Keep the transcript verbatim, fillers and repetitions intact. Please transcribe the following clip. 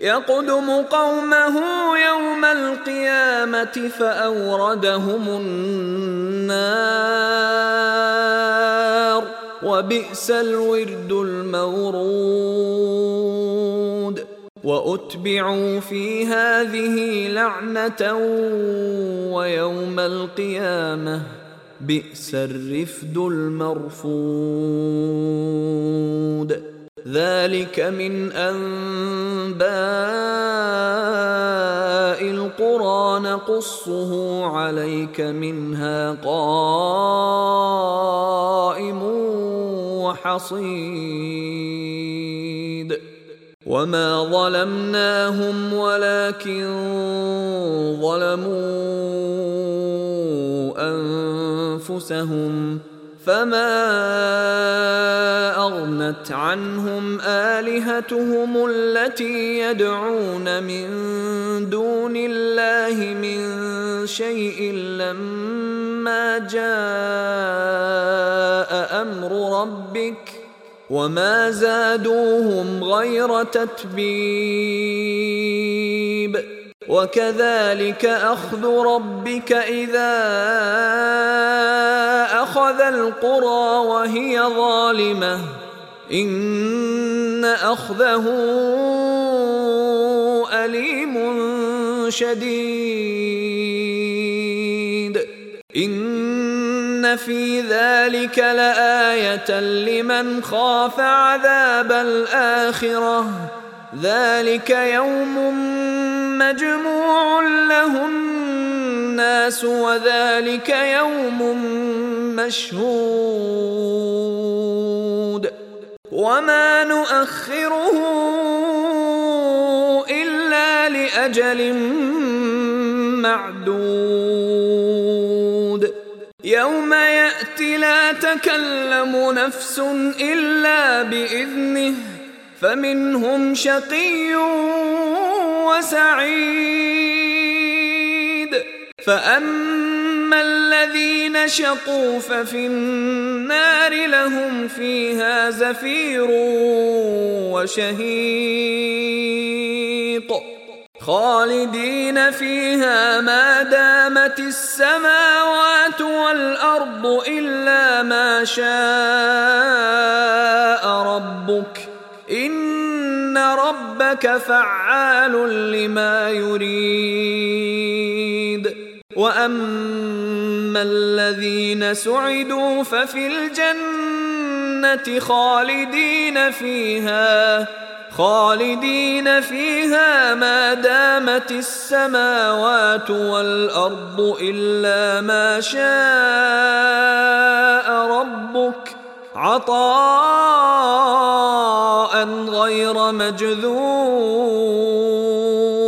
يقدم قومه يوم القيامة فأوردهم النار وبئس الورد المورود وأتبعوا في هذه لعنة ويوم القيامة بئس الرفد المرفود ذلك من أنباء القرى نقصه عليك منها قائم وحصيد وما ظلمناهم ولكن ظلموا أنفسهم فما أغنت عنهم آلهتهم التي يدعون من دون الله من شيء لما جاء أمر ربك وما زادوهم غير تتبيب وكذلك أخذ ربك إذا أخذ القرى وهي ظالمة إن أخذه أليم شديد إن في ذلك لآية لمن خاف عذاب الآخرة ذلك يوم مجموع له الناس وذلك يوم مشهود وما نؤخره إلا لأجل معدود يوم يأتي لا تكلم نفس إلا بإذنه فمنهم شقي وسعيد فأما الذين شقوا ففي النار لهم فيها زفير وشهيق خالدين فيها ما دامت السماوات والأرض إلا ما شاء ربك إن ربك فعال لما يريد وأما الذين سعدوا ففي الجنة خالدين فيها خالدين فيها ما دامت السماوات والأرض إلا ما شاء ربك عطاء غير مجذوذ